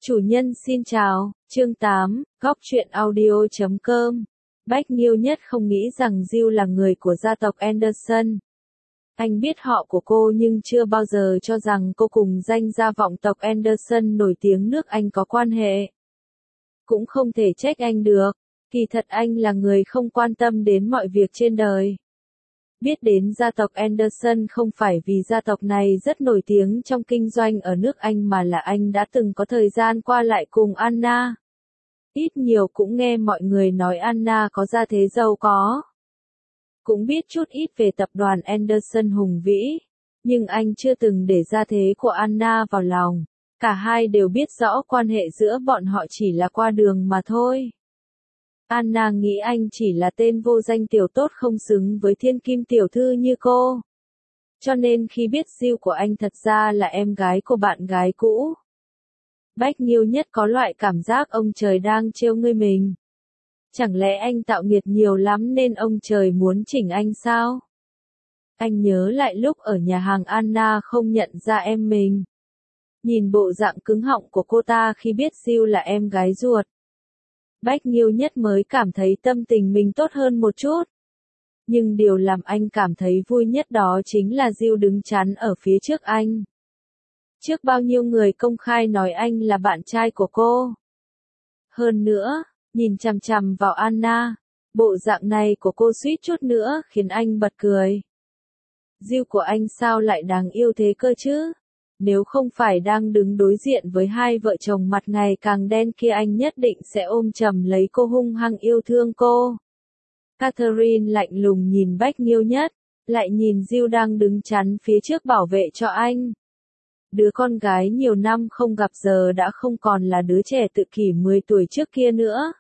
Chủ nhân xin chào, chương 8, góc truyện audio.com. Bách Nghiêu Nhất không nghĩ rằng Jill là người của gia tộc Anderson. Anh biết họ của cô nhưng chưa bao giờ cho rằng cô cùng danh gia vọng tộc Anderson nổi tiếng nước Anh có quan hệ. Cũng không thể trách anh được, kỳ thật anh là người không quan tâm đến mọi việc trên đời. Biết đến gia tộc Anderson không phải vì gia tộc này rất nổi tiếng trong kinh doanh ở nước Anh mà là anh đã từng có thời gian qua lại cùng Anna. Ít nhiều cũng nghe mọi người nói Anna có gia thế giàu có. Cũng biết chút ít về tập đoàn Anderson hùng vĩ, nhưng anh chưa từng để gia thế của Anna vào lòng. Cả hai đều biết rõ quan hệ giữa bọn họ chỉ là qua đường mà thôi. Anna nghĩ anh chỉ là tên vô danh tiểu tốt không xứng với thiên kim tiểu thư như cô. Cho nên khi biết Jill của anh thật ra là em gái của bạn gái cũ, Bách Nghiêu Nhất có loại cảm giác ông trời đang trêu ngươi mình. Chẳng lẽ anh tạo nghiệt nhiều lắm nên ông trời muốn chỉnh anh sao? Anh nhớ lại lúc ở nhà hàng Anna không nhận ra em mình. Nhìn bộ dạng cứng họng của cô ta khi biết Jill là em gái ruột, Bách Nghiêu Nhất mới cảm thấy tâm tình mình tốt hơn một chút. Nhưng điều làm anh cảm thấy vui nhất đó chính là Jill đứng chắn ở phía trước anh. Trước bao nhiêu người công khai nói anh là bạn trai của cô. Hơn nữa, nhìn chằm chằm vào Anna, bộ dạng này của cô suýt chút nữa khiến anh bật cười. Jill của anh sao lại đáng yêu thế cơ chứ? Nếu không phải đang đứng đối diện với hai vợ chồng mặt ngày càng đen kia anh nhất định sẽ ôm chầm lấy cô hung hăng yêu thương cô. Catherine lạnh lùng nhìn Bách Nghiêu Nhất, lại nhìn Jill đang đứng chắn phía trước bảo vệ cho anh. Đứa con gái nhiều năm không gặp giờ đã không còn là đứa trẻ tự kỷ 10 tuổi trước kia nữa.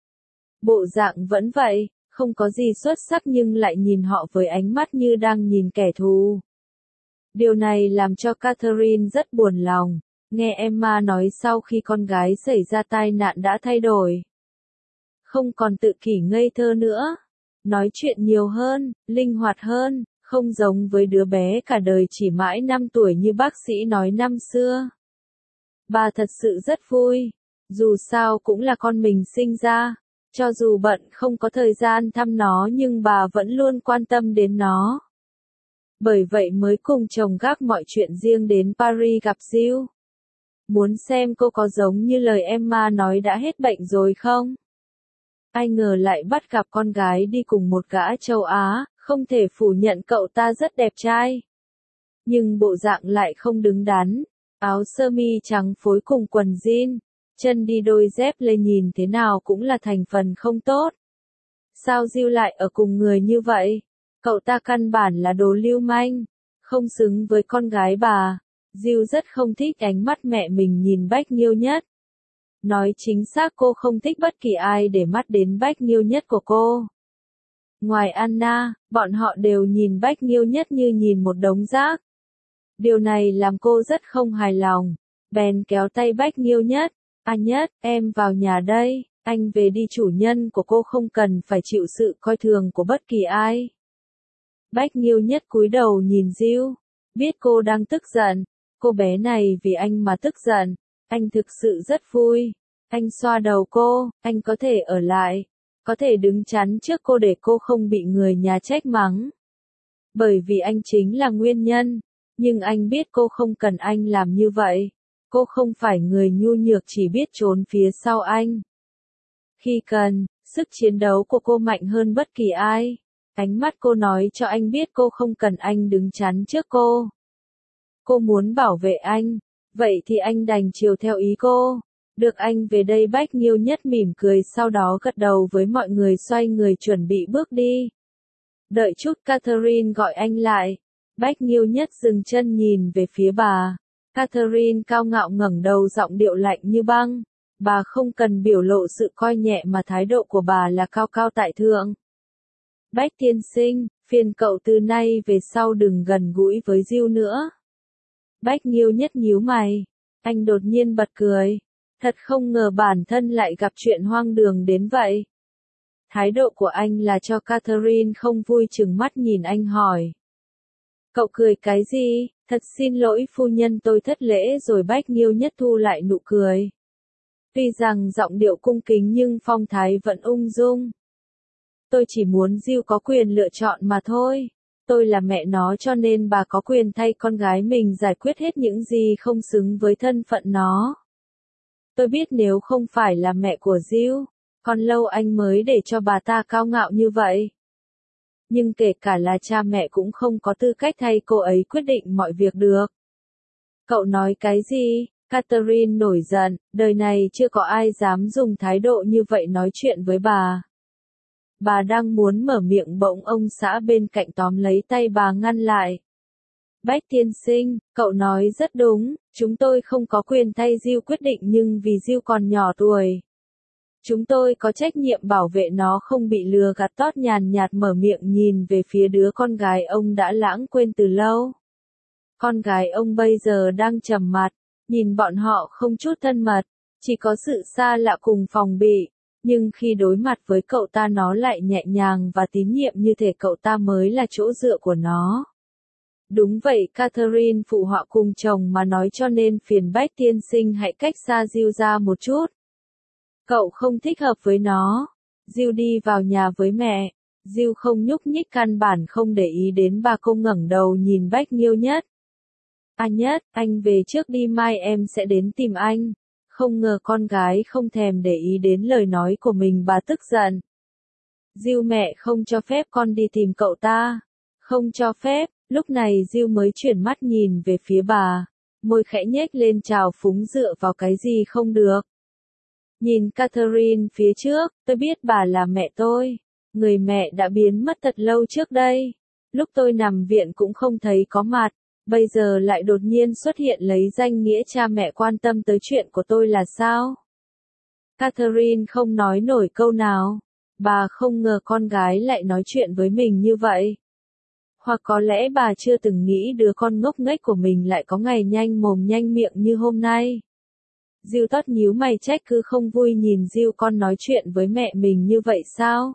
Bộ dạng vẫn vậy, không có gì xuất sắc nhưng lại nhìn họ với ánh mắt như đang nhìn kẻ thù. Điều này làm cho Catherine rất buồn lòng, nghe Emma nói sau khi con gái xảy ra tai nạn đã thay đổi. Không còn tự kỷ ngây thơ nữa, nói chuyện nhiều hơn, linh hoạt hơn, không giống với đứa bé cả đời chỉ mãi 5 tuổi như bác sĩ nói năm xưa. Bà thật sự rất vui, dù sao cũng là con mình sinh ra, cho dù bận không có thời gian thăm nó nhưng bà vẫn luôn quan tâm đến nó. Bởi vậy mới cùng chồng gác mọi chuyện riêng đến Paris gặp Jill. Muốn xem cô có giống như lời Emma nói đã hết bệnh rồi không? Ai ngờ lại bắt gặp con gái đi cùng một gã châu Á, không thể phủ nhận cậu ta rất đẹp trai. Nhưng bộ dạng lại không đứng đắn, áo sơ mi trắng phối cùng quần jean, chân đi đôi dép lê nhìn thế nào cũng là thành phần không tốt. Sao Jill lại ở cùng người như vậy? Cậu ta căn bản là đồ lưu manh, không xứng với con gái bà. Jill rất không thích ánh mắt mẹ mình nhìn Bách Nghiêu Nhất. Nói chính xác cô không thích bất kỳ ai để mắt đến Bách Nghiêu Nhất của cô. Ngoài Anna, bọn họ đều nhìn Bách Nghiêu Nhất như nhìn một đống rác. Điều này làm cô rất không hài lòng, bèn kéo tay Bách Nghiêu Nhất. Anh Nhất, em vào nhà đây, anh về đi, chủ nhân của cô không cần phải chịu sự coi thường của bất kỳ ai. Bách Nghiêu Nhất cúi đầu nhìn Jill, biết cô đang tức giận, cô bé này vì anh mà tức giận, anh thực sự rất vui. Anh xoa đầu cô, anh có thể ở lại, có thể đứng chắn trước cô để cô không bị người nhà trách mắng. Bởi vì anh chính là nguyên nhân, nhưng anh biết cô không cần anh làm như vậy. Cô không phải người nhu nhược chỉ biết trốn phía sau anh. Khi cần, sức chiến đấu của cô mạnh hơn bất kỳ ai. Ánh mắt cô nói cho anh biết cô không cần anh đứng chắn trước cô. Cô muốn bảo vệ anh, vậy thì anh đành chiều theo ý cô. Được anh về đây. Bách Nghiêu Nhất mỉm cười sau đó gật đầu với mọi người xoay người chuẩn bị bước đi. Đợi chút, Catherine gọi anh lại. Bách Nghiêu Nhất dừng chân nhìn về phía bà. Catherine cao ngạo ngẩng đầu giọng điệu lạnh như băng. Bà không cần biểu lộ sự coi nhẹ mà thái độ của bà là cao cao tại thượng. Bách tiên sinh, phiền cậu từ nay về sau đừng gần gũi với Jill nữa. Bách Nghiêu Nhất nhíu mày. Anh đột nhiên bật cười. Thật không ngờ bản thân lại gặp chuyện hoang đường đến vậy. Thái độ của anh là cho Catherine không vui, trừng mắt nhìn anh hỏi. Cậu cười cái gì? Thật xin lỗi phu nhân, tôi thất lễ rồi. Bách Nghiêu Nhất thu lại nụ cười. Tuy rằng giọng điệu cung kính nhưng phong thái vẫn ung dung. Tôi chỉ muốn Jill có quyền lựa chọn mà thôi. Tôi là mẹ nó cho nên bà có quyền thay con gái mình giải quyết hết những gì không xứng với thân phận nó. Tôi biết nếu không phải là mẹ của Jill, còn lâu anh mới để cho bà ta cao ngạo như vậy. Nhưng kể cả là cha mẹ cũng không có tư cách thay cô ấy quyết định mọi việc được. Cậu nói cái gì? Catherine nổi giận, đời này chưa có ai dám dùng thái độ như vậy nói chuyện với bà. Bà đang muốn mở miệng bỗng ông xã bên cạnh tóm lấy tay bà ngăn lại. Bách tiên sinh, cậu nói rất đúng, chúng tôi không có quyền thay Jill quyết định nhưng vì Jill còn nhỏ tuổi. Chúng tôi có trách nhiệm bảo vệ nó không bị lừa gạt. Todd nhàn nhạt mở miệng nhìn về phía đứa con gái ông đã lãng quên từ lâu. Con gái ông bây giờ đang trầm mặt, nhìn bọn họ không chút thân mật, chỉ có sự xa lạ cùng phòng bị. Nhưng khi đối mặt với cậu ta nó lại nhẹ nhàng và tín nhiệm như thể cậu ta mới là chỗ dựa của nó. Đúng vậy, Catherine phụ họa cùng chồng mà nói, cho nên phiền Bách tiên sinh hãy cách xa Jill ra một chút. Cậu không thích hợp với nó. Jill đi vào nhà với mẹ. Jill không nhúc nhích, căn bản không để ý đến bà. Cô ngẩng đầu nhìn Bách Nghiêu Nhất. Nhất, anh về trước đi, mai em sẽ đến tìm anh. Không ngờ con gái không thèm để ý đến lời nói của mình, bà tức giận. Jill, mẹ không cho phép con đi tìm cậu ta. Không cho phép. Lúc này Jill mới chuyển mắt nhìn về phía bà. Môi khẽ nhếch lên trào phúng, dựa vào cái gì không được. Nhìn Catherine phía trước, tôi biết bà là mẹ tôi. Người mẹ đã biến mất thật lâu trước đây. Lúc tôi nằm viện cũng không thấy có mặt. Bây giờ lại đột nhiên xuất hiện lấy danh nghĩa cha mẹ quan tâm tới chuyện của tôi là sao? Catherine không nói nổi câu nào. Bà không ngờ con gái lại nói chuyện với mình như vậy. Hoặc có lẽ bà chưa từng nghĩ đứa con ngốc nghếch của mình lại có ngày nhanh mồm nhanh miệng như hôm nay. Jill Todd nhíu mày trách cứ không vui nhìn Jill, con nói chuyện với mẹ mình như vậy sao?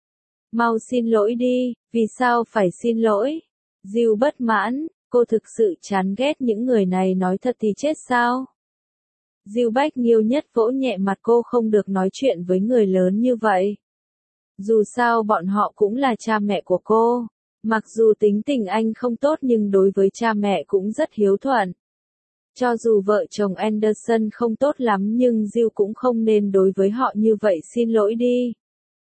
Mau xin lỗi đi, vì sao phải xin lỗi? Jill bất mãn, cô thực sự chán ghét những người này, nói thật thì chết sao? Jill Bách Nghiêu Nhất vỗ nhẹ mặt cô, không được nói chuyện với người lớn như vậy. Dù sao bọn họ cũng là cha mẹ của cô. Mặc dù tính tình anh không tốt nhưng đối với cha mẹ cũng rất hiếu thuận. Cho dù vợ chồng Anderson không tốt lắm nhưng Jill cũng không nên đối với họ như vậy, xin lỗi đi.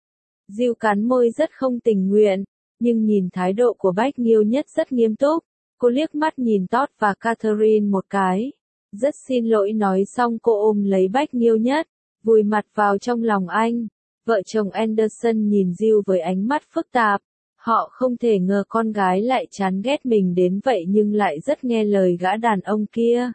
Jill cắn môi rất không tình nguyện, nhưng nhìn thái độ của Bách Nghiêu Nhất rất nghiêm túc. Cô liếc mắt nhìn Todd và Catherine một cái. Rất xin lỗi nói xong cô ôm lấy Bách Nghiêu Nhất, vùi mặt vào trong lòng anh. Vợ chồng Anderson nhìn Jill với ánh mắt phức tạp. Họ không thể ngờ con gái lại chán ghét mình đến vậy nhưng lại rất nghe lời gã đàn ông kia.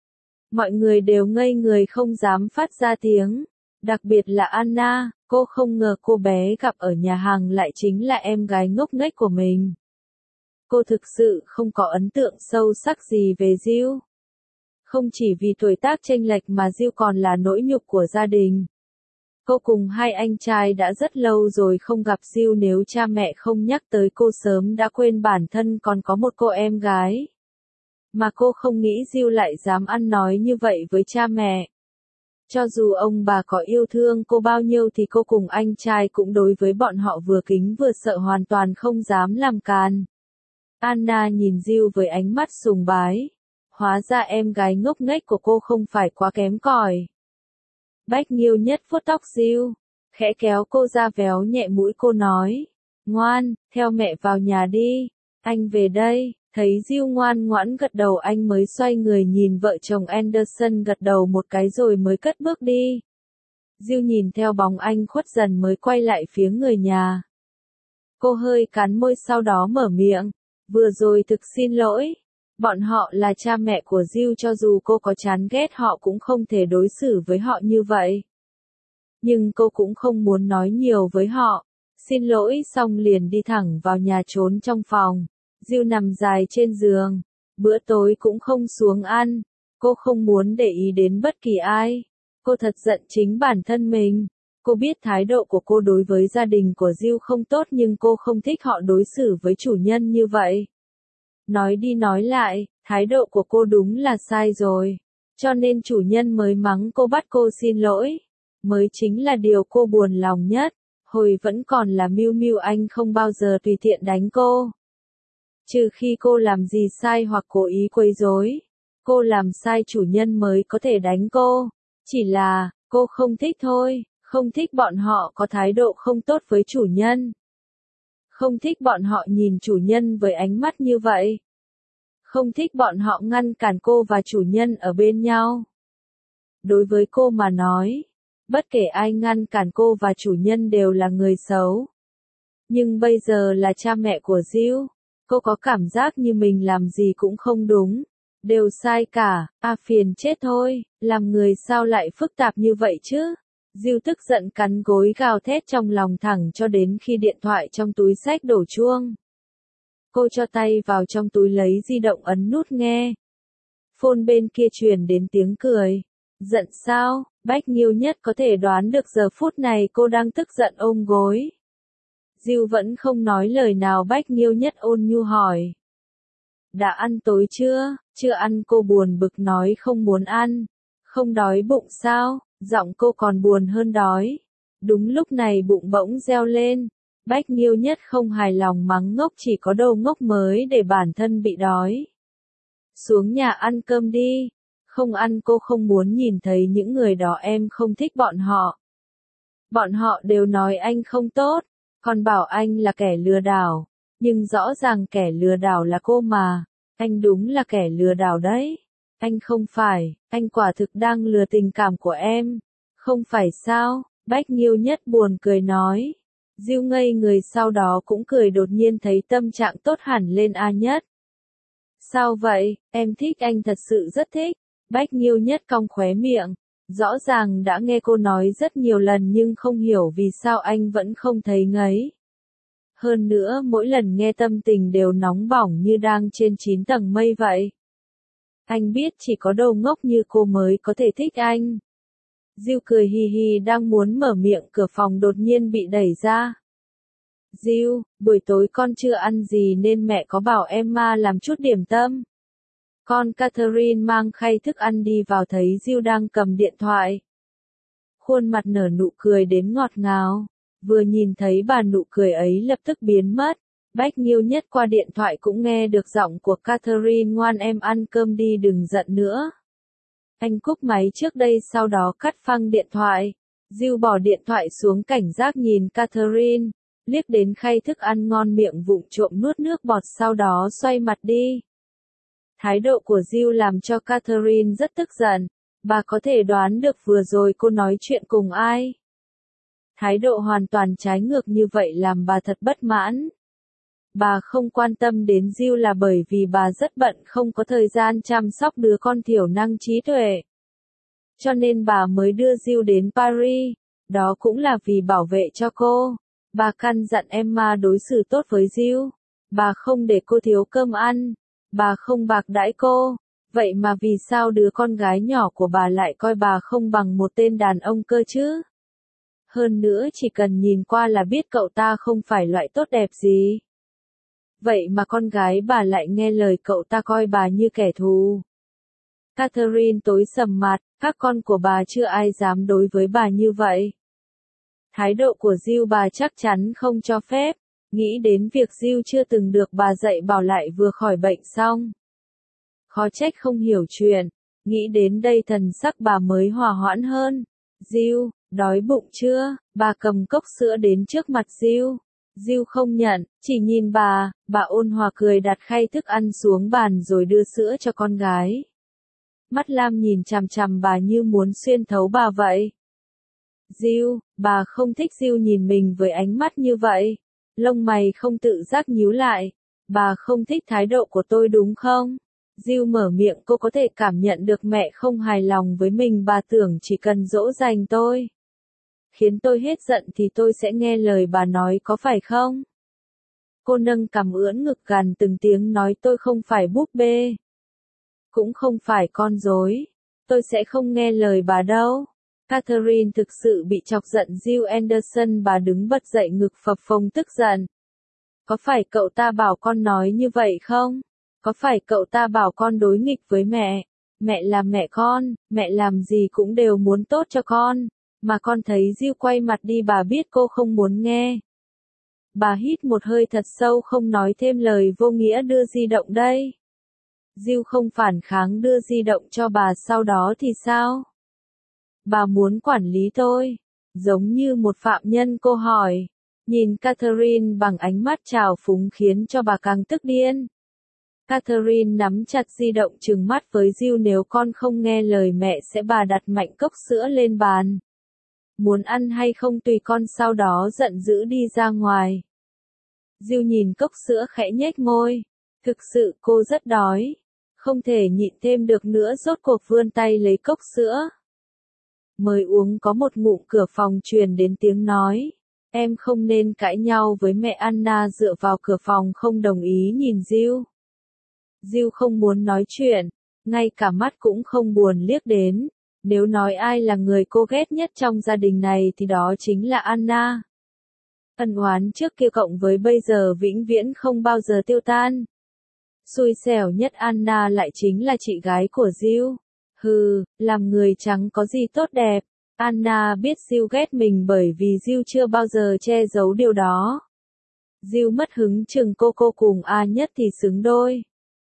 Mọi người đều ngây người không dám phát ra tiếng. Đặc biệt là Anna, cô không ngờ cô bé gặp ở nhà hàng lại chính là em gái ngốc nghếch của mình. Cô thực sự không có ấn tượng sâu sắc gì về Jill. Không chỉ vì tuổi tác chênh lệch mà Jill còn là nỗi nhục của gia đình. Cô cùng hai anh trai đã rất lâu rồi không gặp Jill, nếu cha mẹ không nhắc tới cô sớm đã quên bản thân còn có một cô em gái. Mà cô không nghĩ Jill lại dám ăn nói như vậy với cha mẹ. Cho dù ông bà có yêu thương cô bao nhiêu thì cô cùng anh trai cũng đối với bọn họ vừa kính vừa sợ, hoàn toàn không dám làm càn. Anna nhìn Jill với ánh mắt sùng bái. Hóa ra em gái ngốc nghếch của cô không phải quá kém cỏi. Bách Nghiêu Nhất vuốt tóc Jill, khẽ kéo cô ra, véo nhẹ mũi cô nói. Ngoan, theo mẹ vào nhà đi, anh về đây. Thấy Jill ngoan ngoãn gật đầu, anh mới xoay người nhìn vợ chồng Anderson gật đầu một cái rồi mới cất bước đi. Jill nhìn theo bóng anh khuất dần mới quay lại phía người nhà. Cô hơi cắn môi sau đó mở miệng. Vừa rồi thực xin lỗi. Bọn họ là cha mẹ của Jill, cho dù cô có chán ghét họ cũng không thể đối xử với họ như vậy. Nhưng cô cũng không muốn nói nhiều với họ. Xin lỗi xong liền đi thẳng vào nhà trốn trong phòng. Jill nằm dài trên giường. Bữa tối cũng không xuống ăn. Cô không muốn để ý đến bất kỳ ai. Cô thật giận chính bản thân mình. Cô biết thái độ của cô đối với gia đình của Jill không tốt nhưng cô không thích họ đối xử với chủ nhân như vậy. Nói đi nói lại, thái độ của cô đúng là sai rồi. Cho nên chủ nhân mới mắng cô, bắt cô xin lỗi. Mới chính là điều cô buồn lòng nhất. Hồi vẫn còn là Miu Miu, anh không bao giờ tùy tiện đánh cô. Trừ khi cô làm gì sai hoặc cố ý quấy rối. Cô làm sai chủ nhân mới có thể đánh cô. Chỉ là, cô không thích thôi, không thích bọn họ có thái độ không tốt với chủ nhân. Không thích bọn họ nhìn chủ nhân với ánh mắt như vậy. Không thích bọn họ ngăn cản cô và chủ nhân ở bên nhau. Đối với cô mà nói, bất kể ai ngăn cản cô và chủ nhân đều là người xấu. Nhưng bây giờ là cha mẹ của Jill, cô có cảm giác như mình làm gì cũng không đúng, đều sai cả, phiền chết thôi, làm người sao lại phức tạp như vậy chứ? Jill tức giận cắn gối gào thét trong lòng thẳng cho đến khi điện thoại trong túi xách đổ chuông. Cô cho tay vào trong túi lấy di động ấn nút nghe. Phone bên kia truyền đến tiếng cười. Giận sao? Bách Nghiêu Nhất có thể đoán được giờ phút này cô đang tức giận ôm gối. Jill vẫn không nói lời nào. Bách Nghiêu Nhất ôn nhu hỏi. Đã ăn tối chưa? Chưa ăn, cô buồn bực nói không muốn ăn. Không đói bụng sao? Giọng cô còn buồn hơn đói. Đúng lúc này bụng bỗng reo lên. Bách Nghiêu Nhất không hài lòng mắng ngốc, chỉ có đầu ngốc mới để bản thân bị đói. Xuống nhà ăn cơm đi. Không ăn, cô không muốn nhìn thấy những người đó, em không thích bọn họ. Bọn họ đều nói anh không tốt, còn bảo anh là kẻ lừa đảo. Nhưng rõ ràng kẻ lừa đảo là cô mà. Anh đúng là kẻ lừa đảo đấy. Anh không phải, anh quả thực đang lừa tình cảm của em. Không phải sao? Bách Nghiêu Nhất buồn cười nói. Jill ngây người, sau đó cũng cười, đột nhiên thấy tâm trạng tốt hẳn lên. Nhất. Sao vậy? Em thích anh, thật sự rất thích. Bách Nghiêu Nhất cong khóe miệng. Rõ ràng đã nghe cô nói rất nhiều lần nhưng không hiểu vì sao anh vẫn không thấy ngấy. Hơn nữa mỗi lần nghe tâm tình đều nóng bỏng như đang trên 9 tầng mây vậy. Anh biết chỉ có đầu ngốc như cô mới có thể thích anh. Jill cười hì hì đang muốn mở miệng, cửa phòng đột nhiên bị đẩy ra. Jill, buổi tối con chưa ăn gì nên mẹ có bảo Emma làm chút điểm tâm. Con Catherine mang khay thức ăn đi vào thấy Jill đang cầm điện thoại. Khuôn mặt nở nụ cười đến ngọt ngào. Vừa nhìn thấy bà, nụ cười ấy lập tức biến mất. Bách Nghiêu Nhất qua điện thoại cũng nghe được giọng của Catherine. Ngoan em, ăn cơm đi, đừng giận nữa. Anh cúp máy trước đây, sau đó cắt phăng điện thoại. Jill bỏ điện thoại xuống, cảnh giác nhìn Catherine, liếc đến khay thức ăn ngon miệng vụng trộm nuốt nước bọt, sau đó xoay mặt đi. Thái độ của Jill làm cho Catherine rất tức giận. Bà có thể đoán được vừa rồi cô nói chuyện cùng ai. Thái độ hoàn toàn trái ngược như vậy làm bà thật bất mãn. Bà không quan tâm đến Jill là bởi vì bà rất bận, không có thời gian chăm sóc đứa con thiểu năng trí tuệ. Cho nên bà mới đưa Jill đến Paris. Đó cũng là vì bảo vệ cho cô. Bà căn dặn Emma đối xử tốt với Jill. Bà không để cô thiếu cơm ăn. Bà không bạc đãi cô. Vậy mà vì sao đứa con gái nhỏ của bà lại coi bà không bằng một tên đàn ông cơ chứ? Hơn nữa chỉ cần nhìn qua là biết cậu ta không phải loại tốt đẹp gì. Vậy mà con gái bà lại nghe lời cậu ta, coi bà như kẻ thù. Catherine tối sầm mặt, các con của bà chưa ai dám đối với bà như vậy. Thái độ của Jill bà chắc chắn không cho phép. Nghĩ đến việc Jill chưa từng được bà dạy bảo, lại vừa khỏi bệnh xong. Khó trách không hiểu chuyện. Nghĩ đến đây thần sắc bà mới hòa hoãn hơn. Jill, đói bụng chưa? Bà cầm cốc sữa đến trước mặt Jill. Jill không nhận, chỉ nhìn bà ôn hòa cười đặt khay thức ăn xuống bàn rồi đưa sữa cho con gái. Mắt Lam nhìn chằm chằm bà như muốn xuyên thấu bà vậy. Jill, bà không thích Jill nhìn mình với ánh mắt như vậy. Lông mày không tự giác nhíu lại. Bà không thích thái độ của tôi đúng không? Jill mở miệng, cô có thể cảm nhận được mẹ không hài lòng với mình, bà tưởng chỉ cần dỗ dành tôi, khiến tôi hết giận thì tôi sẽ nghe lời bà nói, có phải không? Cô nâng cằm ưỡn ngực gằn từng tiếng nói, tôi không phải búp bê. Cũng không phải con rối. Tôi sẽ không nghe lời bà đâu. Catherine thực sự bị chọc giận Jill Anderson, bà đứng bật dậy, ngực phập phồng tức giận. Có phải cậu ta bảo con nói như vậy không? Có phải cậu ta bảo con đối nghịch với mẹ? Mẹ là mẹ con, mẹ làm gì cũng đều muốn tốt cho con. Mà con thấy Diêu quay mặt đi, bà biết cô không muốn nghe. Bà hít một hơi thật sâu, không nói thêm lời vô nghĩa, đưa di động đây. Diêu không phản kháng, đưa di động cho bà. Sau đó thì sao? Bà muốn quản lý tôi, giống như một phạm nhân, cô hỏi. Nhìn Catherine bằng ánh mắt trào phúng khiến cho bà càng tức điên. Catherine nắm chặt di động trừng mắt với Diêu, nếu con không nghe lời mẹ sẽ, bà đặt mạnh cốc sữa lên bàn. Muốn ăn hay không tùy con, sau đó giận dữ đi ra ngoài. Diêu nhìn cốc sữa khẽ nhếch môi. Thực sự cô rất đói. Không thể nhịn thêm được nữa, rốt cuộc vươn tay lấy cốc sữa. Mới uống có một ngụm, cửa phòng truyền đến tiếng nói. Em không nên cãi nhau với mẹ. Anna dựa vào cửa phòng không đồng ý nhìn Diêu. Diêu không muốn nói chuyện, ngay cả mắt cũng không buồn liếc đến. Nếu nói ai là người cô ghét nhất trong gia đình này thì đó chính là Anna. Ân oán trước kia cộng với bây giờ vĩnh viễn không bao giờ tiêu tan. Xui xẻo nhất Anna lại chính là chị gái của Diêu. Hừ, làm người chẳng có gì tốt đẹp. Anna biết Diêu ghét mình bởi vì Diêu chưa bao giờ che giấu điều đó. Diêu mất hứng chừng cô cùng A Nhất thì xứng đôi.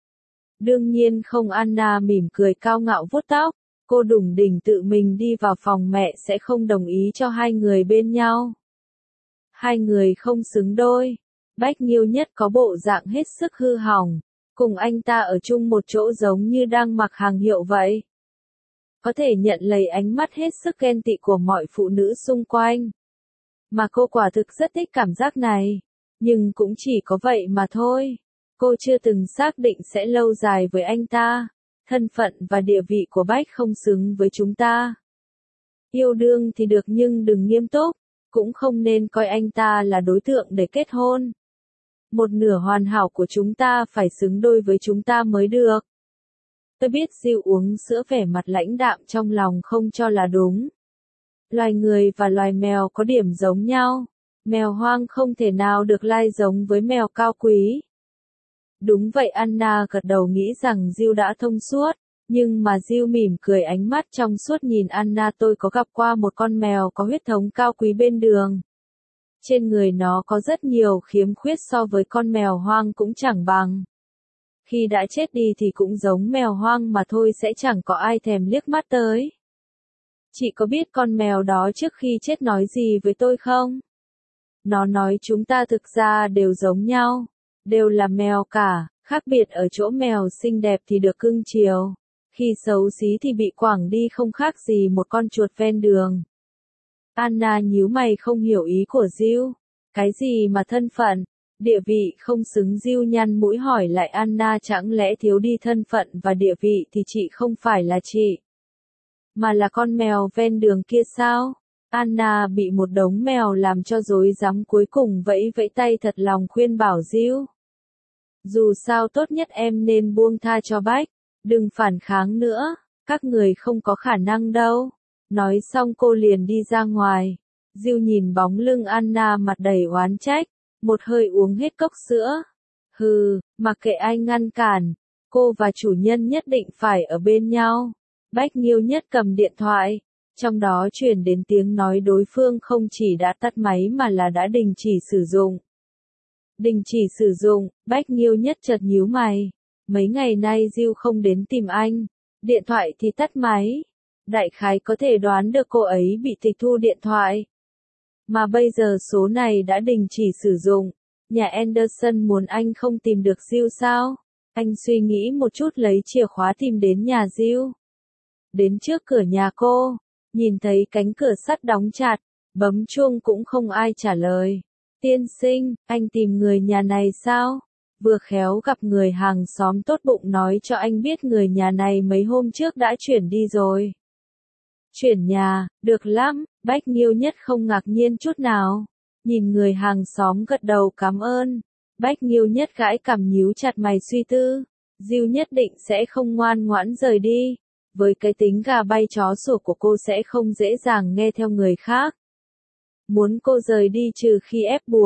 Đương nhiên không. Anna mỉm cười cao ngạo vuốt tóc. Cô đủng đỉnh tự mình đi vào phòng, mẹ sẽ không đồng ý cho hai người bên nhau. Hai người không xứng đôi. Bách Nghiêu Nhất có bộ dạng hết sức hư hỏng. Cùng anh ta ở chung một chỗ giống như đang mặc hàng hiệu vậy. Có thể nhận lấy ánh mắt hết sức ghen tị của mọi phụ nữ xung quanh. Mà cô quả thực rất thích cảm giác này. Nhưng cũng chỉ có vậy mà thôi. Cô chưa từng xác định sẽ lâu dài với anh ta. Thân phận và địa vị của Bách không xứng với chúng ta. Yêu đương thì được nhưng đừng nghiêm túc. Cũng không nên coi anh ta là đối tượng để kết hôn. Một nửa hoàn hảo của chúng ta phải xứng đôi với chúng ta mới được. Tôi biết Diêu uống sữa, vẻ mặt lãnh đạm, trong lòng không cho là đúng. Loài người và loài mèo có điểm giống nhau. Mèo hoang không thể nào được lai giống với mèo cao quý. Đúng vậy. Anna gật đầu, nghĩ rằng Diêu đã thông suốt. Nhưng mà Diêu mỉm cười, ánh mắt trong suốt nhìn Anna. Tôi có gặp qua một con mèo có huyết thống cao quý bên đường. Trên người nó có rất nhiều khiếm khuyết, so với con mèo hoang cũng chẳng bằng. Khi đã chết đi thì cũng giống mèo hoang mà thôi, sẽ chẳng có ai thèm liếc mắt tới. Chị có biết con mèo đó trước khi chết nói gì với tôi không? Nó nói chúng ta thực ra đều giống nhau. Đều là mèo cả, khác biệt ở chỗ mèo xinh đẹp thì được cưng chiều. Khi xấu xí thì bị quẳng đi, không khác gì một con chuột ven đường. Anna nhíu mày không hiểu ý của Diêu. Cái gì mà thân phận, địa vị không xứng? Diêu nhăn mũi hỏi lại Anna, chẳng lẽ thiếu đi thân phận và địa vị thì chị không phải là chị, mà là con mèo ven đường kia sao? Anna bị một đống mèo làm cho rối rắm, cuối cùng vẫy vẫy tay thật lòng khuyên bảo Diêu. Dù sao tốt nhất em nên buông tha cho Bách, đừng phản kháng nữa, các người không có khả năng đâu. Nói xong cô liền đi ra ngoài. Diêu nhìn bóng lưng Anna mặt đầy oán trách, một hơi uống hết cốc sữa. Hừ, mặc kệ ai ngăn cản, cô và chủ nhân nhất định phải ở bên nhau. Bách Nghiêu Nhất cầm điện thoại, trong đó truyền đến tiếng nói đối phương không chỉ đã tắt máy mà là đã đình chỉ sử dụng. Đình chỉ sử dụng, Bách Nghiêu Nhất chợt nhíu mày. Mấy ngày nay Diêu không đến tìm anh, điện thoại thì tắt máy. Đại khái có thể đoán được cô ấy bị tịch thu điện thoại. Mà bây giờ số này đã đình chỉ sử dụng. Nhà Anderson muốn anh không tìm được Diêu sao? Anh suy nghĩ một chút, lấy chìa khóa tìm đến nhà Diêu. Đến trước cửa nhà cô, nhìn thấy cánh cửa sắt đóng chặt, bấm chuông cũng không ai trả lời. Tiên sinh, anh tìm người nhà này sao? Vừa khéo gặp người hàng xóm tốt bụng nói cho anh biết người nhà này mấy hôm trước đã chuyển đi rồi. Chuyển nhà, được lắm. Bách Nghiêu Nhất không ngạc nhiên chút nào. Nhìn người hàng xóm gật đầu cảm ơn. Bách Nghiêu Nhất gãi cằm nhíu chặt mày suy tư. Diêu nhất định sẽ không ngoan ngoãn rời đi. Với cái tính gà bay chó sủa của cô sẽ không dễ dàng nghe theo người khác. Muốn cô rời đi trừ khi ép buộc.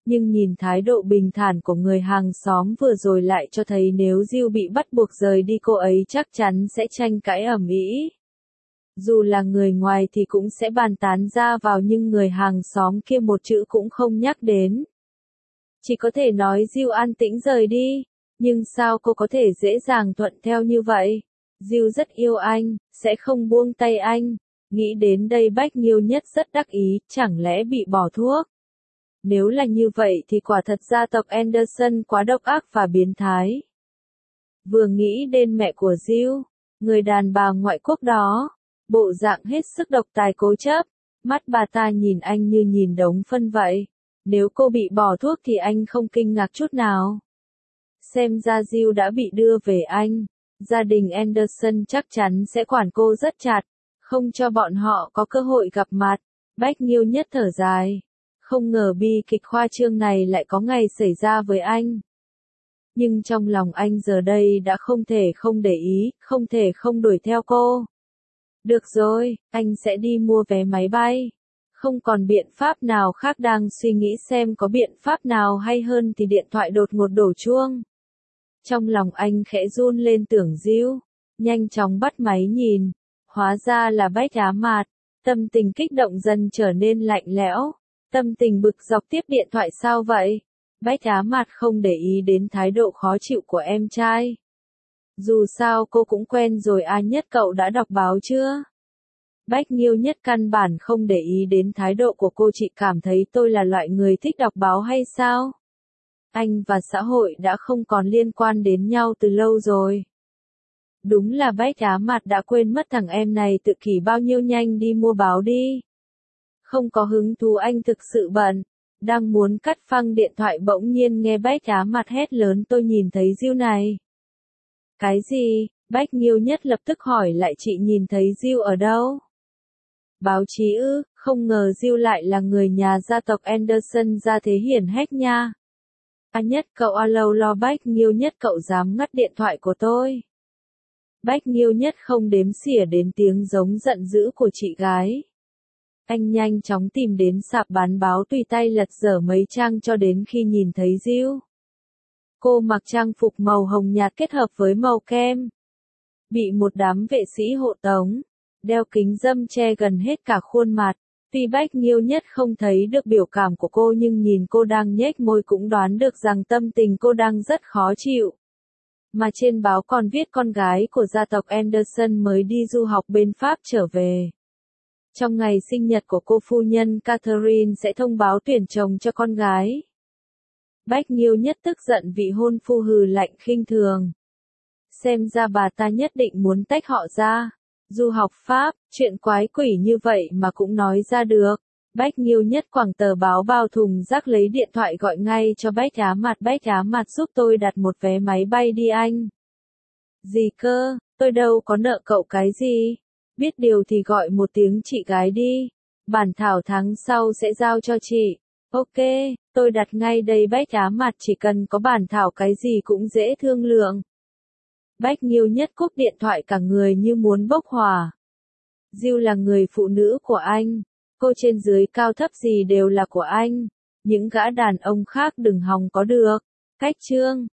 Nhưng nhìn thái độ bình thản của người hàng xóm vừa rồi lại cho thấy nếu Diêu bị bắt buộc rời đi cô ấy chắc chắn sẽ tranh cãi ầm ĩ. Dù là người ngoài thì cũng sẽ bàn tán ra vào nhưng người hàng xóm kia một chữ cũng không nhắc đến. Chỉ có thể nói Diêu an tĩnh rời đi, nhưng sao cô có thể dễ dàng thuận theo như vậy? Diêu rất yêu anh, sẽ không buông tay anh. Nghĩ đến đây Bách Nghiêu Nhất rất đắc ý, chẳng lẽ bị bỏ thuốc? Nếu là như vậy thì quả thật gia tộc Anderson quá độc ác và biến thái. Vừa nghĩ đến mẹ của Diêu, người đàn bà ngoại quốc đó, bộ dạng hết sức độc tài cố chấp, mắt bà ta nhìn anh như nhìn đống phân vậy. Nếu cô bị bỏ thuốc thì anh không kinh ngạc chút nào. Xem ra Diêu đã bị đưa về Anh, gia đình Anderson chắc chắn sẽ quản cô rất chặt, không cho bọn họ có cơ hội gặp mặt. Bách Nghiêu Nhất thở dài. Không ngờ bi kịch khoa trương này lại có ngày xảy ra với anh. Nhưng trong lòng anh giờ đây đã không thể không để ý, không thể không đuổi theo cô. Được rồi, anh sẽ đi mua vé máy bay. Không còn biện pháp nào khác, đang suy nghĩ xem có biện pháp nào hay hơn thì điện thoại đột ngột đổ chuông. Trong lòng anh khẽ run lên tưởng Diêu, nhanh chóng bắt máy nhìn, hóa ra là Bách Á Mạt, tâm tình kích động dần trở nên lạnh lẽo, tâm tình bực dọc tiếp điện thoại sao vậy? Bách Á Mạt không để ý đến thái độ khó chịu của em trai. Dù sao cô cũng quen rồi. Nhất cậu đã đọc báo chưa? Bách Nghiêu Nhất căn bản không để ý đến thái độ của cô, chị cảm thấy tôi là loại người thích đọc báo hay sao? Anh và xã hội đã không còn liên quan đến nhau từ lâu rồi. Đúng là Bách Á Mạt đã quên mất thằng em này tự kỷ bao nhiêu, nhanh đi mua báo đi. Không có hứng thú, anh thực sự bận. Đang muốn cắt phăng điện thoại bỗng nhiên nghe Bách Á Mạt hét lớn, tôi nhìn thấy Diêu này. Cái gì? Bách Nghiêu Nhất lập tức hỏi lại, chị nhìn thấy Diêu ở đâu? Báo chí ư? Không ngờ Diêu lại là người nhà gia tộc Anderson gia thế hiển hách nha. Nhất cậu lâu lo. Bách Nghiêu Nhất, cậu dám ngắt điện thoại của tôi. Bách Nghiêu Nhất không đếm xỉa đến tiếng giống giận dữ của chị gái. Anh nhanh chóng tìm đến sạp bán báo, tùy tay lật dở mấy trang cho đến khi nhìn thấy Diêu. Cô mặc trang phục màu hồng nhạt kết hợp với màu kem. Bị một đám vệ sĩ hộ tống, đeo kính râm che gần hết cả khuôn mặt. Tuy Bách Nghiêu Nhất không thấy được biểu cảm của cô nhưng nhìn cô đang nhếch môi cũng đoán được rằng tâm tình cô đang rất khó chịu. Mà trên báo còn viết con gái của gia tộc Anderson mới đi du học bên Pháp trở về. Trong ngày sinh nhật của cô, phu nhân Catherine sẽ thông báo tuyển chồng cho con gái. Bách Nghiêu Nhất tức giận, vị hôn phu hừ lạnh khinh thường. Xem ra bà ta nhất định muốn tách họ ra. Du học Pháp, chuyện quái quỷ như vậy mà cũng nói ra được. Bách Nghiêu Nhất quẳng tờ báo vào thùng rác, lấy điện thoại gọi ngay cho Bách Á Mạt. Bách Á Mạt, giúp tôi đặt một vé máy bay đi anh. Gì cơ, tôi đâu có nợ cậu cái gì. Biết điều thì gọi một tiếng chị gái đi. Bản thảo tháng sau sẽ giao cho chị. Ok, tôi đặt ngay đây. Bách Á Mạt, chỉ cần có bản thảo cái gì cũng dễ thương lượng. Bách Nghiêu Nhất cúp điện thoại, cả người như muốn bốc hỏa. Diêu là người phụ nữ của anh. Cô trên dưới cao thấp gì đều là của anh. Những gã đàn ông khác đừng hòng có được. Cách chương